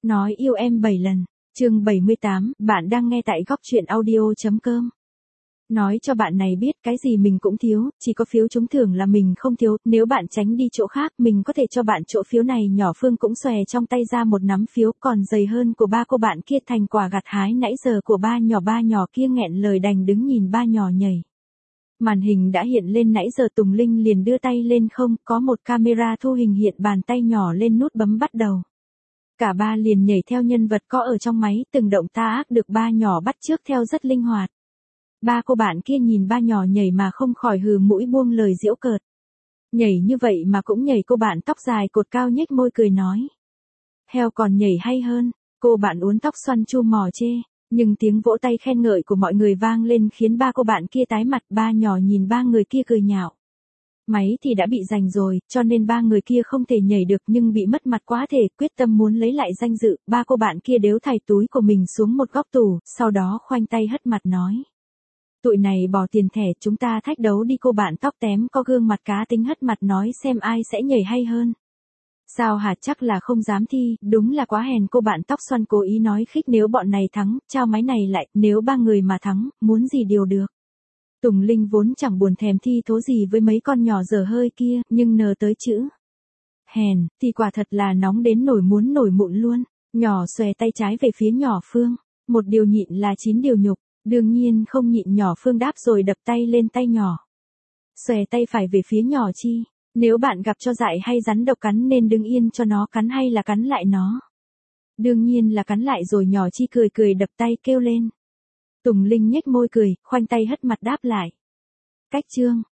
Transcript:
Nói yêu em 7 lần. Chương 78, bạn đang nghe tại góc truyện audio.com. Nói cho bạn này biết cái gì mình cũng thiếu, chỉ có phiếu trúng thưởng là mình không thiếu, nếu bạn tránh đi chỗ khác mình có thể cho bạn chỗ phiếu này. Nhỏ Phương cũng xòe trong tay ra một nắm phiếu còn dày hơn của ba cô bạn kia, thành quả gặt hái nãy giờ của ba nhỏ kia nghẹn lời đành đứng nhìn ba nhỏ nhảy. Màn hình đã hiện lên nãy giờ Tùng Linh liền đưa tay lên, không có một camera thu hình hiện bàn tay nhỏ lên nút bấm bắt đầu. Cả ba liền nhảy theo nhân vật có ở trong máy, từng động tác được ba nhỏ bắt chước theo rất linh hoạt. Ba cô bạn kia nhìn ba nhỏ nhảy mà không khỏi hừ mũi buông lời giễu cợt. Nhảy như vậy mà cũng nhảy, cô bạn tóc dài cột cao nhếch môi cười nói. Heo còn nhảy hay hơn, cô bạn uốn tóc xoăn chu mỏ chê, nhưng tiếng vỗ tay khen ngợi của mọi người vang lên khiến ba cô bạn kia tái mặt. Ba nhỏ nhìn ba người kia cười nhạo. Máy thì đã bị giành rồi, cho nên ba người kia không thể nhảy được, nhưng bị mất mặt quá thể, quyết tâm muốn lấy lại danh dự. Ba cô bạn kia đếu thảy túi của mình xuống một góc tủ, sau đó khoanh tay hất mặt nói. Tụi này bỏ tiền thẻ, chúng ta thách đấu đi. Cô bạn tóc tém có gương mặt cá tính hất mặt nói xem ai sẽ nhảy hay hơn. Sao hả, chắc là không dám thi, đúng là quá hèn. Cô bạn tóc xoăn cố ý nói khích, nếu bọn này thắng, trao máy này lại, nếu ba người mà thắng, muốn gì đều được. Tùng Linh vốn chẳng buồn thèm thi thố gì với mấy con nhỏ dở hơi kia, nhưng nờ tới chữ hèn, thì quả thật là nóng đến nổi muốn nổi mụn luôn. Nhỏ xòe tay trái về phía nhỏ Phương, một điều nhịn là 9 điều nhục, đương nhiên không nhịn. Nhỏ Phương đáp rồi đập tay lên tay nhỏ. Xòe tay phải về phía nhỏ Chi, nếu bạn gặp cho dại hay rắn độc cắn nên đứng yên cho nó cắn hay là cắn lại nó? Đương nhiên là cắn lại rồi. Nhỏ Chi cười cười đập tay kêu lên. Tùng Linh nhếch môi cười, khoanh tay hất mặt đáp lại. Cách chương.